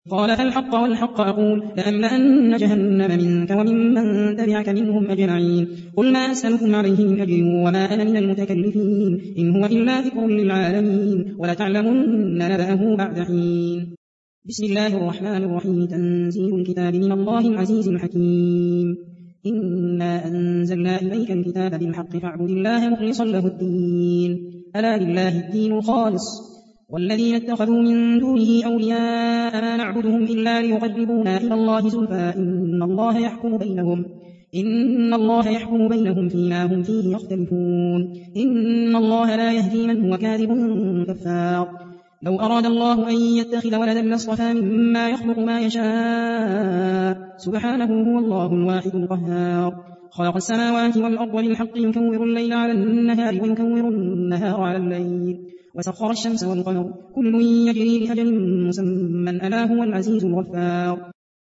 قال فالحق والحق أقول لأملأن جهنم منك وممن تبعك منهم أجمعين قل ما أسألكم عليه من أجر وما أنا من المتكلفين إن هو إلا ذكر للعالمين ولتعلمن نبأه بعد حين. بسم الله الرحمن الرحيم. تنزيل الكتاب من الله العزيز الحكيم. إنا أنزلنا إليك الكتاب بالحق فاعبد الله مخلصا له الدين ألا لله الدين الخالص والذين اتخذوا من دونه أولياء ما نعبدهم إلا ليقربونا إلى الله زلفى إن الله يحكم بينهم فيما هم فيه يختلفون إن الله لا يهدي من هو كاذب كفار لو أراد الله أن يتخذ ولدا لاصطفى مما يخلق ما يشاء سبحانه هو الله الواحد القهار خلق السماوات والأرض بالحق يكور الليل على النهار ويكور النهار على الليل وسخر الشمس والقمر كل يجري لأجل مسمى ألا هو العزيز الغفار.